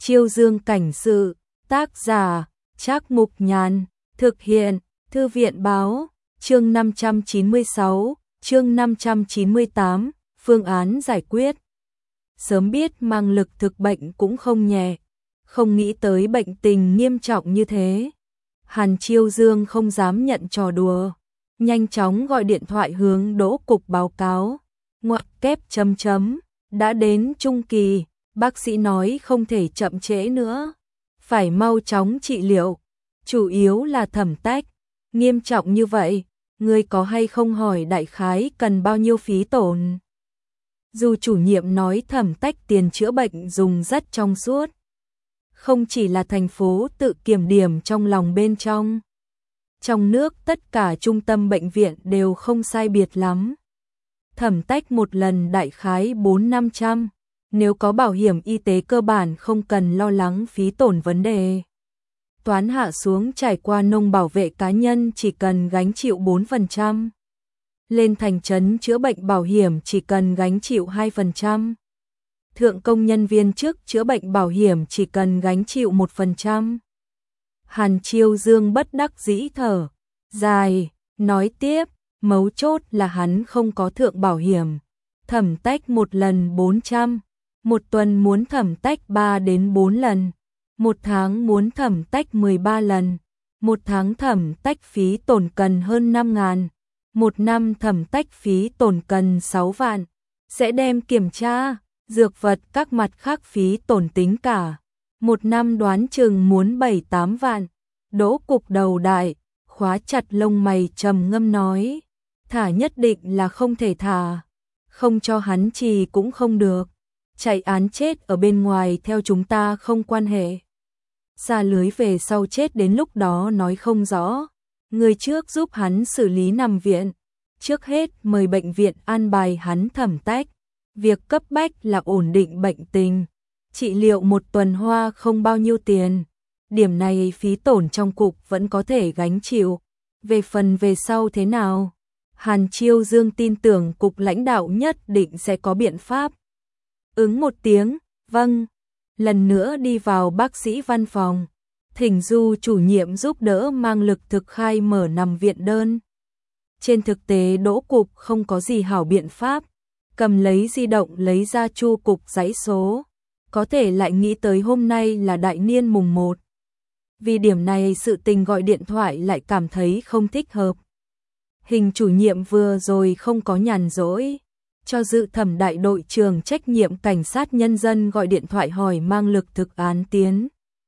Chiêu Dương cảnh sự, tác giả, Trác Mục Nhàn, thực hiện, Thư viện báo, chương 596, chương 598, phương án giải quyết. Sớm biết mang lực thực bệnh cũng không nhẹ, không nghĩ tới bệnh tình nghiêm trọng như thế. Hàn Chiêu Dương không dám nhận trò đùa, nhanh chóng gọi điện thoại hướng Đỗ Cục báo cáo. Ngoặc kép chấm chấm, đã đến trung kỳ, bác sĩ nói không thể chậm trễ nữa, phải mau chóng trị liệu, chủ yếu là thẩm tách, nghiêm trọng như vậy, ngươi có hay không hỏi đại khái cần bao nhiêu phí tổn? Dù chủ nhiệm nói thẩm tách tiền chữa bệnh dùng rất trong suốt, không chỉ là thành phố tự kiểm điểm trong lòng bên trong. Trong nước tất cả trung tâm bệnh viện đều không sai biệt lắm. Thẩm tách một lần đại khái 400-500, nếu có bảo hiểm y tế cơ bản không cần lo lắng phí tổn vấn đề. Toán hạ xuống trải qua nông bảo vệ cá nhân chỉ cần gánh chịu 4%. Lên thành trấn chữa bệnh bảo hiểm chỉ cần gánh chịu 2%. Thượng công nhân viên chức chữa bệnh bảo hiểm chỉ cần gánh chịu 1%. Hàn Chiêu Dương bất đắc dĩ thở dài, nói tiếp, mấu chốt là hắn không có thượng bảo hiểm. Thẩm tách một lần 400, một tuần muốn thẩm tách 3 đến 4 lần, một tháng muốn thẩm tách 13 lần, một tháng thẩm tách phí tổn cần hơn 5.000, một năm thẩm tách phí tổn cần 6 vạn, sẽ đem kiểm tra, dược vật các mặt khác phí tổn tính cả. Một năm đoán chừng muốn 7-8 vạn. Đỗ Cục đầu đại, khóa chặt lông mày trầm ngâm nói, thả nhất định là không thể thả, không cho hắn trì cũng không được, chạy án chết ở bên ngoài theo chúng ta không quan hệ. Xa lưới về sau chết đến lúc đó nói không rõ, người trước giúp hắn xử lý nằm viện, trước hết mời bệnh viện an bài hắn thẩm tách, việc cấp bách là ổn định bệnh tình. Trị liệu một tuần hoa không bao nhiêu tiền, điểm này phí tổn trong cục vẫn có thể gánh chịu. Về phần về sau thế nào, Hàn Chiêu Dương tin tưởng cục lãnh đạo nhất định sẽ có biện pháp. Ứng một tiếng, vâng, lần nữa đi vào bác sĩ văn phòng, thỉnh Du chủ nhiệm giúp đỡ mang lực thực khai mở nằm viện đơn. Trên thực tế Đỗ Cục không có gì hảo biện pháp, cầm lấy di động lấy ra chu cục dãy số. Có thể lại nghĩ tới hôm nay là đại niên mùng 1. Vì điểm này sự tình gọi điện thoại lại cảm thấy không thích hợp. Hình chủ nhiệm vừa rồi không có nhàn rỗi, cho dự thẩm đại đội trưởng trách nhiệm cảnh sát nhân dân gọi điện thoại hỏi mang lực thực án tiến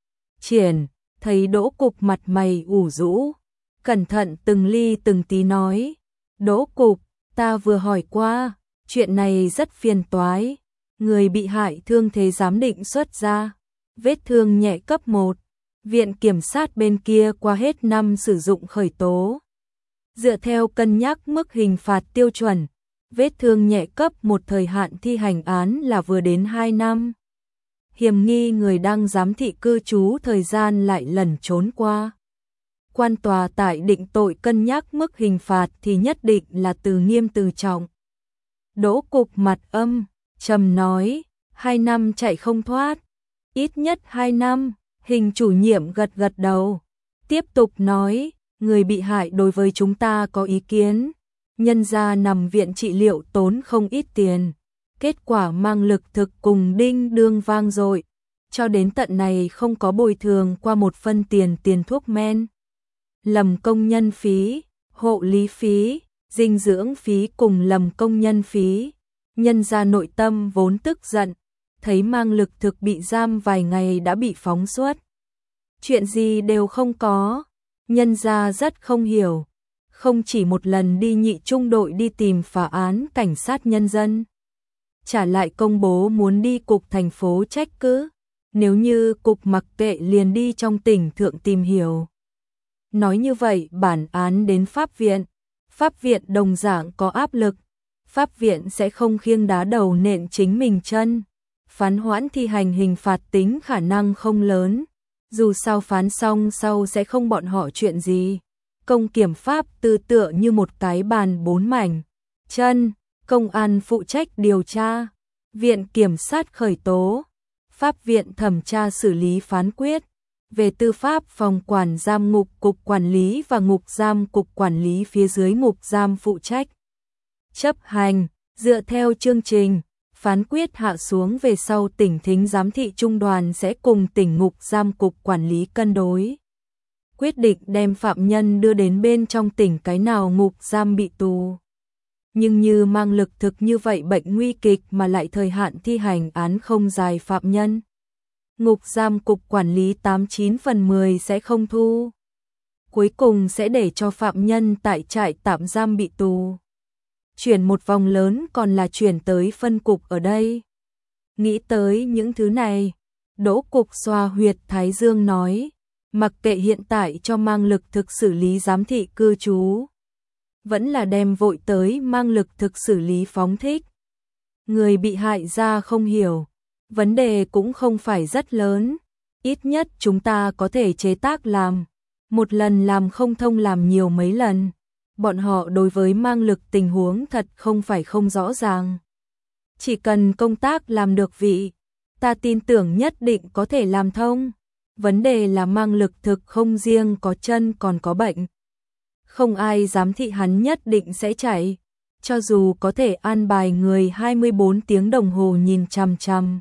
triển, thấy Đỗ Cục mặt mày ủ rũ, cẩn thận từng ly từng tí nói, Đỗ Cục, ta vừa hỏi qua, chuyện này rất phiền toái. Người bị hại thương thế giám định xuất ra, vết thương nhẹ cấp 1, viện kiểm sát bên kia qua hết năm sử dụng khởi tố. Dựa theo cân nhắc mức hình phạt tiêu chuẩn, vết thương nhẹ cấp 1 thời hạn thi hành án là vừa đến 2 năm. Hiểm nghi người đang giám thị cư trú thời gian lại lẩn trốn qua. Quan tòa tại định tội cân nhắc mức hình phạt thì nhất định là từ nghiêm từ trọng. Đỗ Cục mặt âm trầm nói, 2 năm chạy không thoát, ít nhất 2 năm, hình chủ nhiệm gật gật đầu. Tiếp tục nói, người bị hại đối với chúng ta có ý kiến, nhân ra nằm viện trị liệu tốn không ít tiền, kết quả mang lực thực cùng đinh đương vang dội, cho đến tận này không có bồi thường qua một phân tiền thuốc men. Lầm công nhân phí, hộ lý phí, dinh dưỡng phí cùng lầm công nhân phí. Nhân ra nội tâm vốn tức giận, thấy mang lực thực bị giam vài ngày đã bị phóng xuất. Chuyện gì đều không có, nhân ra rất không hiểu, không chỉ một lần đi nhị trung đội đi tìm phá án cảnh sát nhân dân. Trả lại công bố muốn đi cục thành phố trách cứ, nếu như cục mặc kệ liền đi trong tỉnh thượng tìm hiểu. Nói như vậy bản án đến pháp viện đồng dạng có áp lực. Pháp viện sẽ không khiêng đá đầu nện chính mình chân, phán hoãn thi hành hình phạt tính khả năng không lớn, dù sao phán xong sau sẽ không bọn họ chuyện gì. Công kiểm pháp tư tựa như một cái bàn 4 mảnh, chân, công an phụ trách điều tra, viện kiểm sát khởi tố, Pháp viện thẩm tra xử lý phán quyết. Về tư pháp, phòng quản giam ngục cục quản lý và ngục giam cục quản lý phía dưới ngục giam phụ trách chấp hành. Dựa theo chương trình, phán quyết hạ xuống về sau, tỉnh thính giám thị trung đoàn sẽ cùng tỉnh ngục giam cục quản lý cân đối, quyết định đem phạm nhân đưa đến bên trong tỉnh cái nào ngục giam bị tù. Nhưng như mang lực thực như vậy, bệnh nguy kịch mà lại thời hạn thi hành án không dài, phạm nhân ngục giam cục quản lý 89/10 sẽ không thu. Cuối cùng sẽ để cho phạm nhân tại trại tạm giam bị tù chuyển một vòng lớn, còn là chuyển tới phân cục ở đây. Nghĩ tới những thứ này, Đỗ Cục xoa huyệt thái dương nói, mặc kệ hiện tại cho mang lực thực xử lý giám thị cư trú, vẫn là đem vội tới mang lực thực xử lý phóng thích. Người bị hại ra không hiểu, vấn đề cũng không phải rất lớn, ít nhất chúng ta có thể chế tác làm, một lần làm không thông làm nhiều mấy lần. Bọn họ đối với mang lực tình huống thật không phải không rõ ràng. Chỉ cần công tác làm được vị, ta tin tưởng nhất định có thể làm thông. Vấn đề là mang lực thực không riêng có chân còn có bệnh. Không ai dám thị hắn nhất định sẽ chạy, cho dù có thể an bài người 24 tiếng đồng hồ nhìn chằm chằm.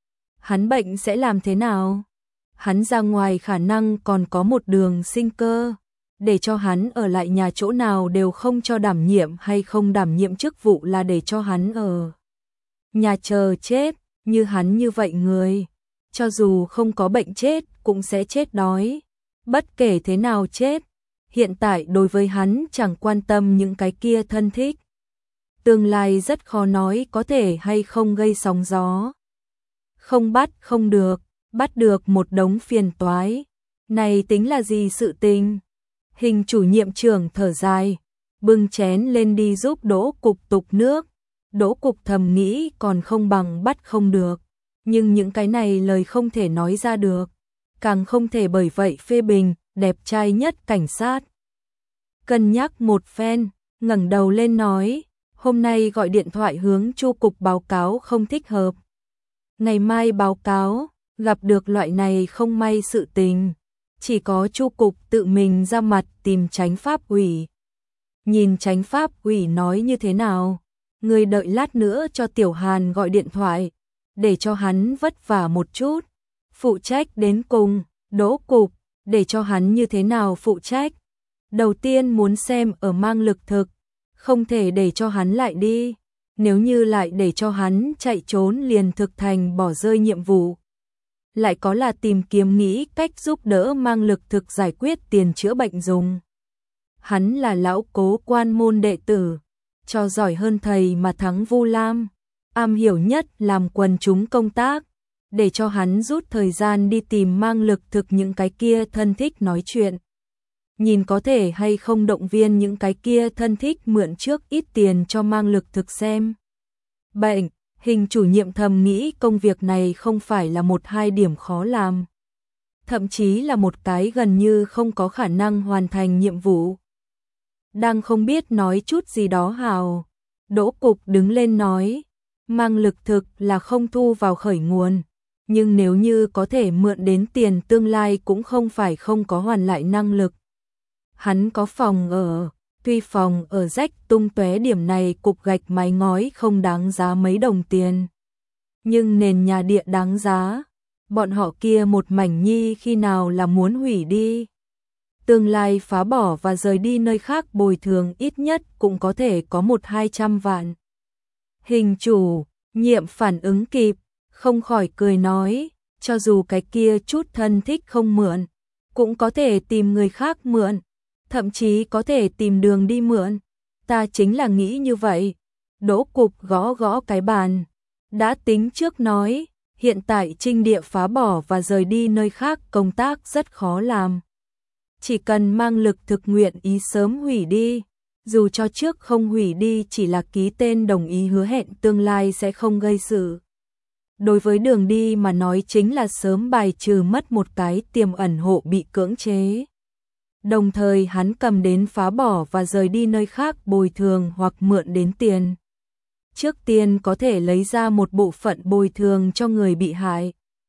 Hắn bệnh sẽ làm thế nào? Hắn ra ngoài khả năng còn có một đường sinh cơ. Để cho hắn ở lại nhà chỗ nào đều không cho đảm nhiệm hay không đảm nhiệm chức vụ là để cho hắn ở nhà chờ chết. Như hắn như vậy người, cho dù không có bệnh chết cũng sẽ chết đói. Bất kể thế nào chết, hiện tại đối với hắn chẳng quan tâm những cái kia thân thích. Tương lai rất khó nói có thể hay không gây sóng gió. Không bắt không được, bắt được một đống phiền toái. Này tính là gì sự tình? Hình chủ nhiệm trưởng thở dài, bưng chén lên đi giúp Đỗ Cục tục nước. Đỗ Cục thầm nghĩ còn không bằng bắt không được, nhưng những cái này lời không thể nói ra được, càng không thể bởi vậy phê bình đẹp trai nhất cảnh sát. Cân nhắc một phen, ngẩng đầu lên nói, hôm nay gọi điện thoại hướng Chu Cục báo cáo không thích hợp. Ngày mai báo cáo, gặp được loại này không may sự tình, chỉ có Chu Cục tự mình ra mặt tìm Chánh Pháp ủy. Nhìn Chánh Pháp ủy nói như thế nào, người đợi lát nữa cho Tiểu Hàn gọi điện thoại, để cho hắn vất vả một chút, phụ trách đến cùng. Đỗ Cục, để cho hắn như thế nào phụ trách? Đầu tiên muốn xem ở mang lực thực, không thể để cho hắn lại đi, nếu như lại để cho hắn chạy trốn liền thực thành bỏ rơi nhiệm vụ. Lại có là tìm kiếm nghĩ cách giúp đỡ mang lực thực giải quyết tiền chữa bệnh dùng. Hắn là lão cố quan môn đệ tử, cho giỏi hơn thầy mà thắng Vu Lam, am hiểu nhất làm quần chúng công tác, để cho hắn rút thời gian đi tìm mang lực thực những cái kia thân thích nói chuyện. Nhìn có thể hay không động viên những cái kia thân thích mượn trước ít tiền cho mang lực thực xem bệnh. Hình chủ nhiệm thầm nghĩ công việc này không phải là một hai điểm khó làm, thậm chí là một cái gần như không có khả năng hoàn thành nhiệm vụ. Đang không biết nói chút gì đó hào, Đỗ Cục đứng lên nói, mang lực thực là không thu vào khởi nguồn, nhưng nếu như có thể mượn đến tiền tương lai cũng không phải không có hoàn lại năng lực. Hắn có phòng ở, tuy phòng ở rách tung tóe, điểm này cục gạch mái ngói không đáng giá mấy đồng tiền, nhưng nền nhà địa đáng giá. Bọn họ kia một mảnh nhi khi nào là muốn hủy đi. Tương lai phá bỏ và rời đi nơi khác bồi thường ít nhất cũng có thể có 100-200 vạn. Hình chủ nhiệm phản ứng kịp, không khỏi cười nói, cho dù cái kia chút thân thích không mượn, cũng có thể tìm người khác mượn, thậm chí có thể tìm đường đi mượn. Ta chính là nghĩ như vậy. Đỗ Cục gõ gõ cái bàn, đã tính trước nói, hiện tại trinh địa phá bỏ và rời đi nơi khác công tác rất khó làm. Chỉ cần mang lực thực nguyện ý sớm hủy đi, dù cho trước không hủy đi chỉ là ký tên đồng ý hứa hẹn tương lai sẽ không gây sự. Đối với đường đi mà nói chính là sớm bài trừ mất một cái tiềm ẩn hộ bị cưỡng chế. Đồng thời hắn cầm đến phá bỏ và rời đi nơi khác bồi thường hoặc mượn đến tiền. Trước tiên có thể lấy ra một bộ phận bồi thường cho người bị hại.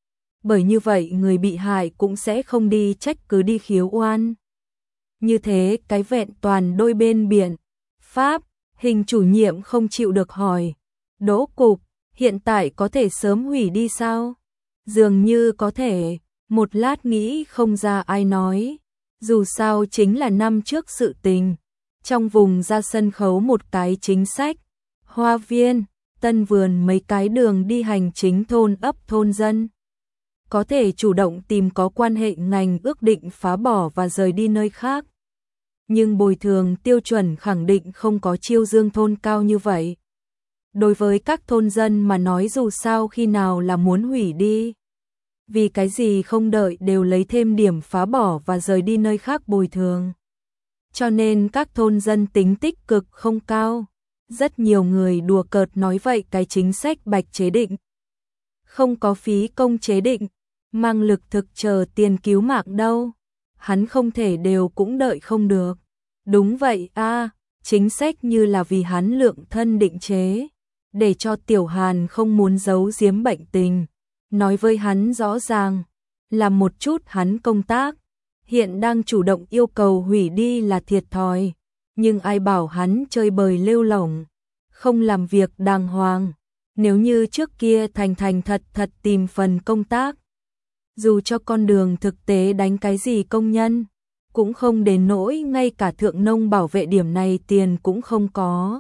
bởi như vậy người bị hại cũng sẽ không đi trách cứ đi khiếu oan. Như thế cái vẹn toàn đôi bên biện pháp, Hình chủ nhiệm không chịu được hỏi. Đỗ cục, hiện tại có thể sớm hủy đi sao? Dường như có thể, một lát nghĩ không ra ai nói. Dù sao chính là năm trước sự tình. Trong vùng ra sân khấu một cái chính sách, hoa viên, tân vườn mấy cái đường đi hành chính thôn ấp thôn dân. Có thể chủ động tìm có quan hệ ngành ước định phá bỏ và rời đi nơi khác. Nhưng bồi thường tiêu chuẩn khẳng định không có Chiêu Dương thôn cao như vậy. Đối với các thôn dân mà nói dù sao khi nào là muốn hủy đi. Vì cái gì không đợi đều lấy thêm điểm phá bỏ và rời đi nơi khác bồi thường. Cho nên các thôn dân tính tích cực không cao. Rất nhiều người đùa cợt nói vậy cái chính sách Bạch chế định. Không có phí công chế định, mang lực thực chờ tiền cứu mạng đâu. Hắn không thể đều cũng đợi không được. Đúng vậy a, chính sách như là vì hắn lượng thân định chế. Để cho Tiểu Hàn không muốn giấu giếm bệnh tình. Nói với hắn rõ ràng, làm một chút hắn công tác. Hiện đang chủ động yêu cầu hủy đi là thiệt thòi. Nhưng ai bảo hắn chơi bời lêu lỏng, không làm việc đàng hoàng. Nếu như trước kia thành thật tìm phần công tác. Dù cho con đường thực tế đánh cái gì công nhân, cũng không đến nỗi ngay cả thượng nông bảo vệ điểm này tiền cũng không có.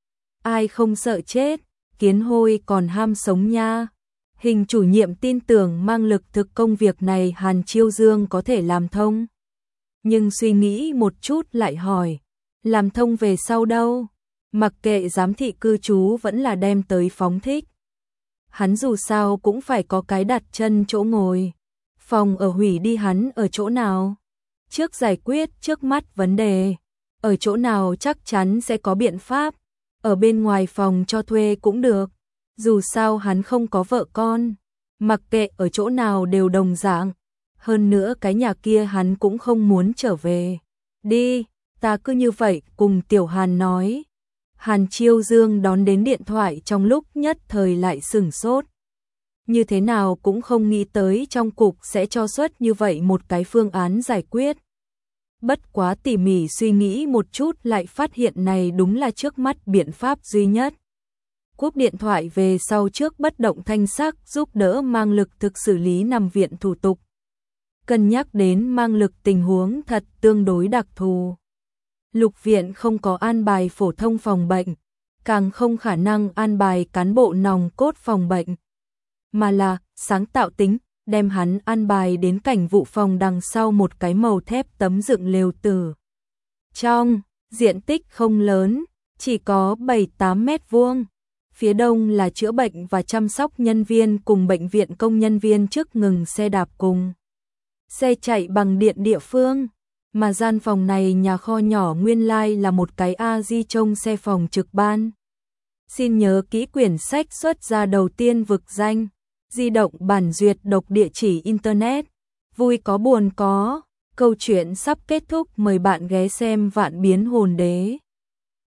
Ai không sợ chết, kiến hôi còn ham sống nha. Hình chủ nhiệm tin tưởng mang lực thực công việc này Hàn Chiêu Dương có thể làm thông. Nhưng suy nghĩ một chút lại hỏi, làm thông về sau đâu? Mặc kệ giám thị cư trú vẫn là đem tới phóng thích. Hắn dù sao cũng phải có cái đặt chân chỗ ngồi. Phòng ở hủy đi hắn ở chỗ nào? Trước giải quyết trước mắt vấn đề. Ở chỗ nào chắc chắn sẽ có biện pháp. Ở bên ngoài phòng cho thuê cũng được. Dù sao hắn không có vợ con. Mặc kệ ở chỗ nào đều đồng dạng. Hơn nữa cái nhà kia hắn cũng không muốn trở về. Đi, ta cứ như vậy cùng Tiểu Hàn nói. Hàn Chiêu Dương đón đến điện thoại trong lúc nhất thời lại sửng sốt. Như thế nào cũng không nghĩ tới trong cục sẽ cho xuất như vậy một cái phương án giải quyết. Bất quá tỉ mỉ suy nghĩ một chút lại phát hiện này đúng là trước mắt biện pháp duy nhất. Cúp điện thoại về sau trước bất động thanh sắc giúp đỡ mang lực thực xử lý nằm viện thủ tục. Cân nhắc đến mang lực tình huống thật tương đối đặc thù. Lục viện không có an bài phổ thông phòng bệnh, càng không khả năng an bài cán bộ nòng cốt phòng bệnh. Mà là sáng tạo tính, đem hắn an bài đến cảnh vụ phòng đằng sau một cái màu thép tấm dựng lều tử. Trong, diện tích không lớn, chỉ có 7-8 mét vuông. Phía đông là chữa bệnh và chăm sóc nhân viên cùng bệnh viện công nhân viên trước ngừng xe đạp cùng. Xe chạy bằng điện địa phương. Mà gian phòng này nhà kho nhỏ nguyên lai là một cái A-di trông xe phòng trực ban. Xin nhớ kỹ quyển sách xuất ra đầu tiên vực danh. Di động bản duyệt độc địa chỉ Internet. Vui có buồn có. Câu chuyện sắp kết thúc, mời bạn ghé xem Vạn Biến Hồn Đế.